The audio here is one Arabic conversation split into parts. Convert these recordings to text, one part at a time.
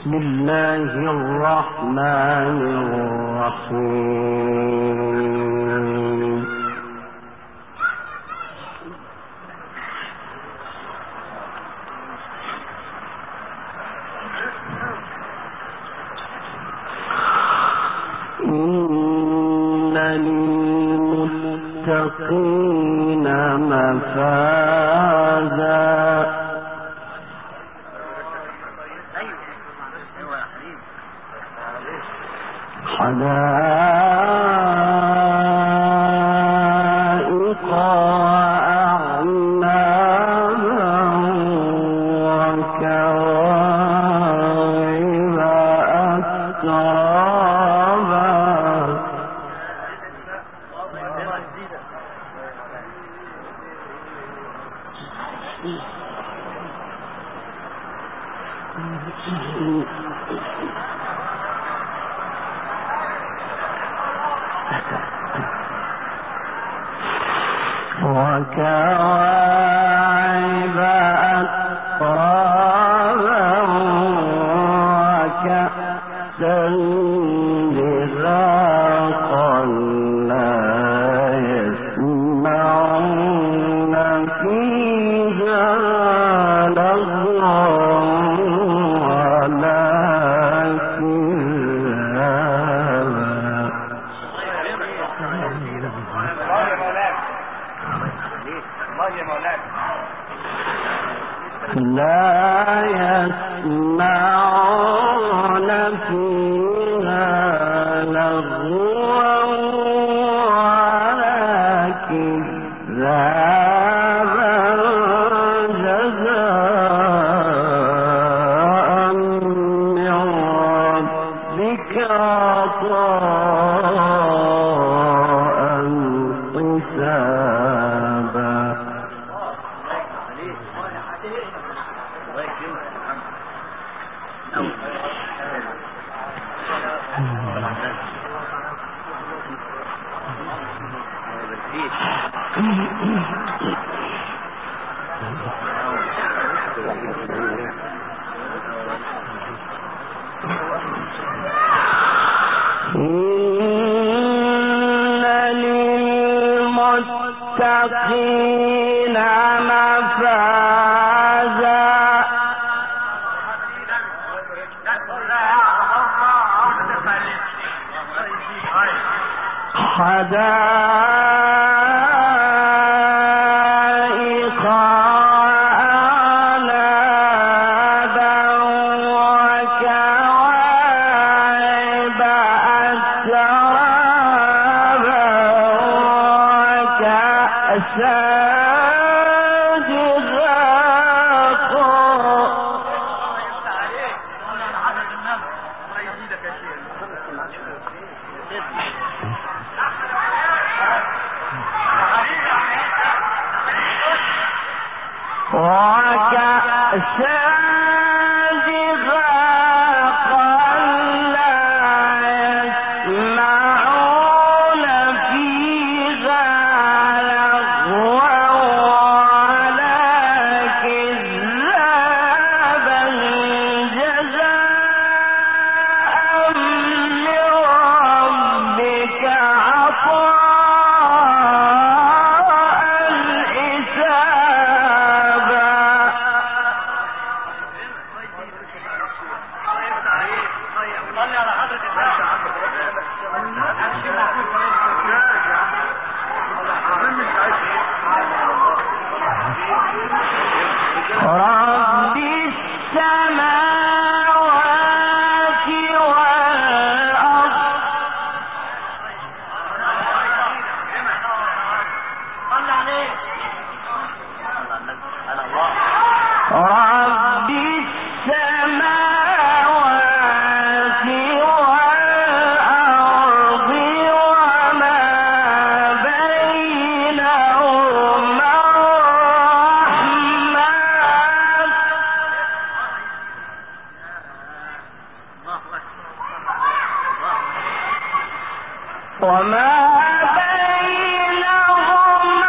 بسم الله الرحمن الرحيم. إن للمتقين مفازا حدائق وأعنابا وكواعب أترابا وكواعب أترابا وكأسا دهاقا لا يسمعون فيها لغوا ولا لا يسمعون فيها لغوا ولا كذابا جزاء من ربك عطاء حسابا. للمتقين مفازا حدائق وأعنابا وكواعب أترابا وكأسا دهاقا لا يسمعون فيها لغوا ولا كذابا جزاء من ربك عطاء حسابا. رب السماوات والأرض رب السماوات والأرض وما بينهما الرحمن وما بينهما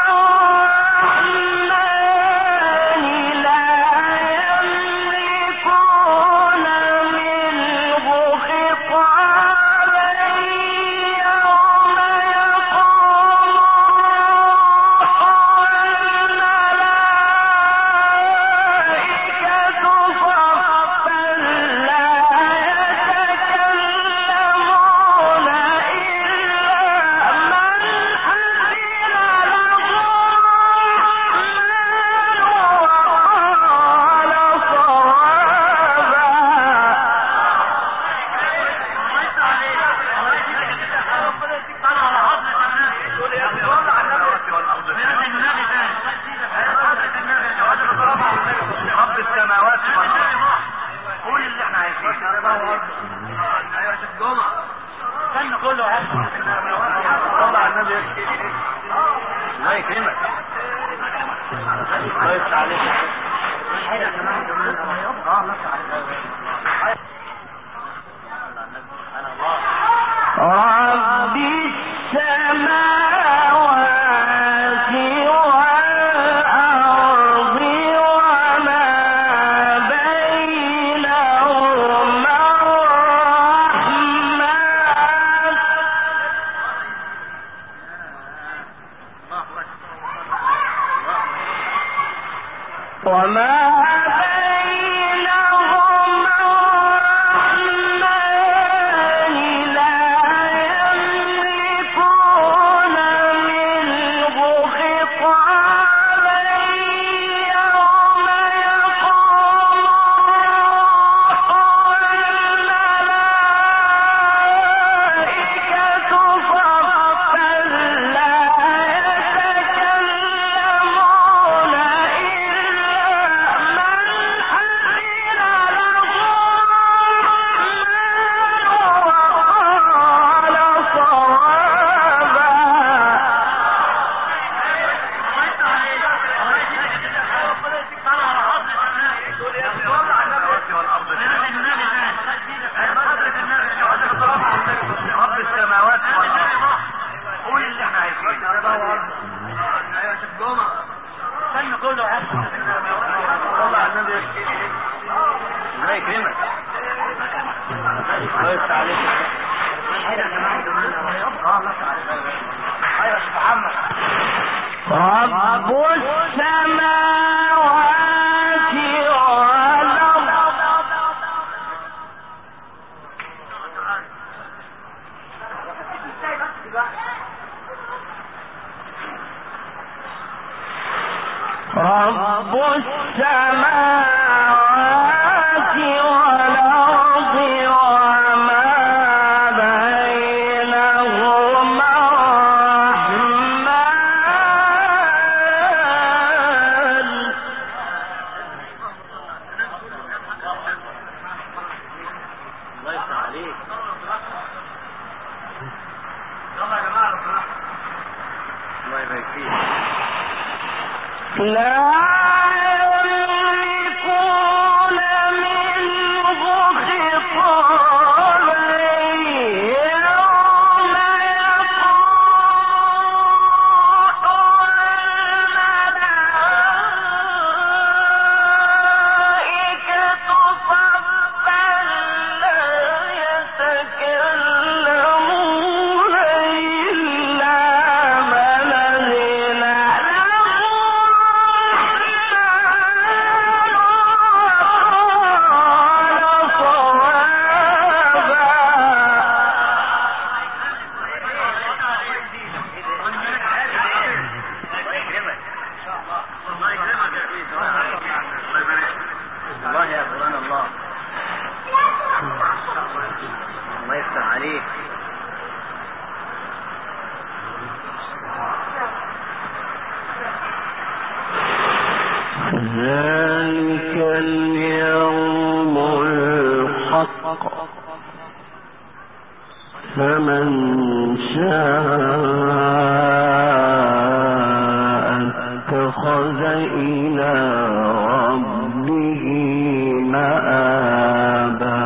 الرحمن لا يملكون منه استنى كله طلع النبي الله يكرمك الله يفتح عليك رب السماوات والأرض وما بينهما الرحمن وما رب السماوات والأرض رب السماوات والأرض وما بينهما لا يملكون منه خطابا يوم يقول الملائكة صفا لا يتكلمون إلا من أذن ذلك اليوم الحق فمن شاء اتخذ إلى ربه مآبا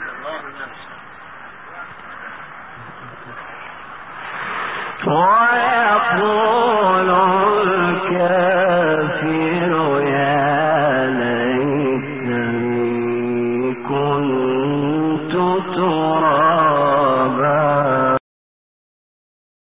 ويوم